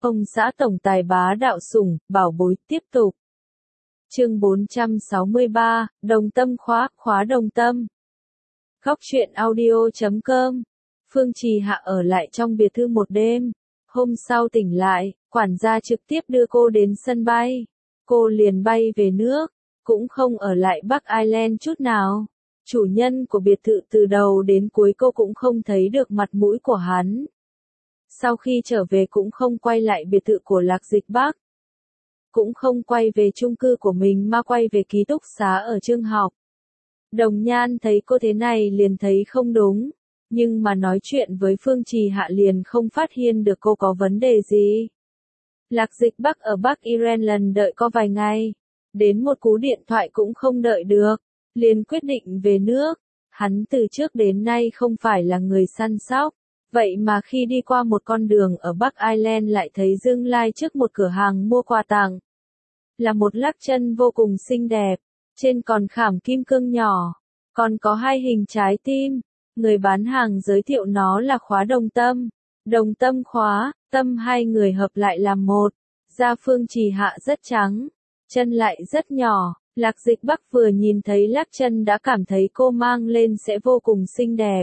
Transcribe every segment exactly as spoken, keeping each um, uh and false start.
Ông xã tổng tài bá đạo sủng, bảo bối tiếp tục. Chương bốn trăm sáu mươi ba, Đồng Tâm khóa, khóa Đồng Tâm. Góc truyện audio chấm com. Phương Trì Hạ ở lại trong biệt thự một đêm. Hôm sau tỉnh lại, quản gia trực tiếp đưa cô đến sân bay. Cô liền bay về nước, cũng không ở lại Bắc Ireland chút nào. Chủ nhân của biệt thự từ đầu đến cuối cô cũng không thấy được mặt mũi của hắn. Sau khi trở về cũng không quay lại biệt thự của Lạc Dịch Bắc. Cũng không quay về chung cư của mình mà quay về ký túc xá ở trường học. Đồng Nhan thấy cô thế này liền thấy không đúng, nhưng mà nói chuyện với Phương Trì Hạ liền không phát hiện được cô có vấn đề gì. Lạc Dịch Bắc ở Bắc Ireland đợi có vài ngày, đến một cú điện thoại cũng không đợi được, liền quyết định về nước. Hắn từ trước đến nay không phải là người săn sóc, vậy mà khi đi qua một con đường ở Bắc Ireland lại thấy dừng lại trước một cửa hàng mua quà tặng. Là một lắc chân vô cùng xinh đẹp, trên còn khảm kim cương nhỏ, còn có hai hình trái tim. Người bán hàng giới thiệu nó là khóa đồng tâm. Đồng tâm khóa, tâm hai người hợp lại làm một. Da Phương Trì Hạ rất trắng, chân lại rất nhỏ. Lạc Dịch Bắc vừa nhìn thấy lắc chân đã cảm thấy cô mang lên sẽ vô cùng xinh đẹp.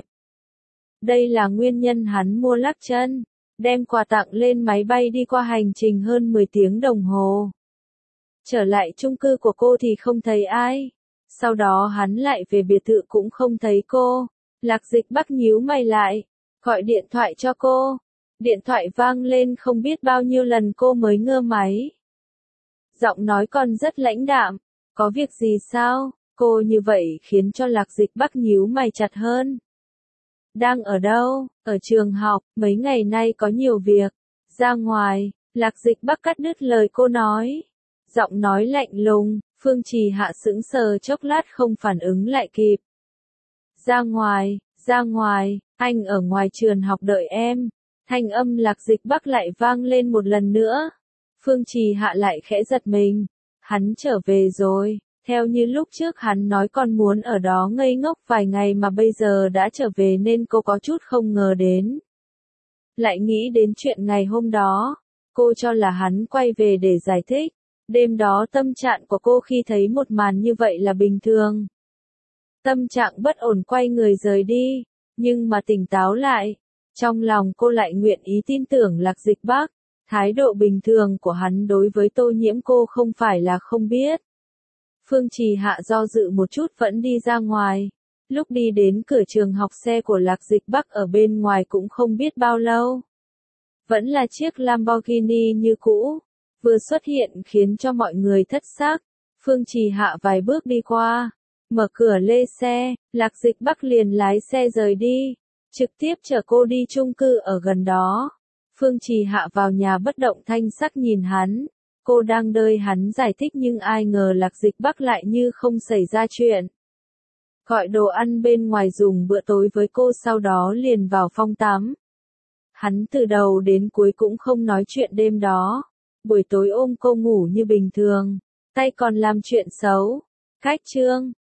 Đây là nguyên nhân hắn mua lắc chân, đem quà tặng lên máy bay đi qua hành trình hơn mười tiếng đồng hồ. Trở lại chung cư của cô thì không thấy ai. Sau đó hắn lại về biệt thự cũng không thấy cô. Lạc Dịch Bắc nhíu mày lại, gọi điện thoại cho cô. Điện thoại vang lên không biết bao nhiêu lần cô mới ngơ máy. Giọng nói còn rất lãnh đạm, có việc gì sao? Cô như vậy khiến cho Lạc Dịch Bắc nhíu mày chặt hơn. Đang ở đâu? Ở trường học, mấy ngày nay có nhiều việc. Ra ngoài, Lạc Dịch Bắc cắt đứt lời cô nói. Giọng nói lạnh lùng, Phương Trì Hạ sững sờ chốc lát không phản ứng lại kịp. Ra ngoài, ra ngoài, anh ở ngoài trường học đợi em. Thanh âm Lạc Dịch Bắc lại vang lên một lần nữa. Phương Trì Hạ lại khẽ giật mình. Hắn trở về rồi, theo như lúc trước hắn nói còn muốn ở đó ngây ngốc vài ngày mà bây giờ đã trở về nên cô có chút không ngờ đến. Lại nghĩ đến chuyện ngày hôm đó, cô cho là hắn quay về để giải thích. Đêm đó tâm trạng của cô khi thấy một màn như vậy là bình thường. Tâm trạng bất ổn quay người rời đi, nhưng mà tỉnh táo lại. Trong lòng cô lại nguyện ý tin tưởng Lạc Dịch Bắc. Thái độ bình thường của hắn đối với Tô Nhiễm cô không phải là không biết. Phương Trì Hạ do dự một chút vẫn đi ra ngoài. Lúc đi đến cửa trường học xe của Lạc Dịch Bắc ở bên ngoài cũng không biết bao lâu. Vẫn là chiếc Lamborghini như cũ. Vừa xuất hiện khiến cho mọi người thất sắc. Phương Trì Hạ vài bước đi qua, mở cửa lê xe, Lạc Dịch Bắc liền lái xe rời đi, trực tiếp chở cô đi chung cư ở gần đó. Phương Trì Hạ vào nhà bất động thanh sắc nhìn hắn, cô đang đợi hắn giải thích nhưng ai ngờ Lạc Dịch Bắc lại như không xảy ra chuyện. Gọi đồ ăn bên ngoài dùng bữa tối với cô sau đó liền vào phòng tắm. Hắn từ đầu đến cuối cũng không nói chuyện đêm đó. Buổi tối ôm cô ngủ như bình thường, tay còn làm chuyện xấu. Cách chương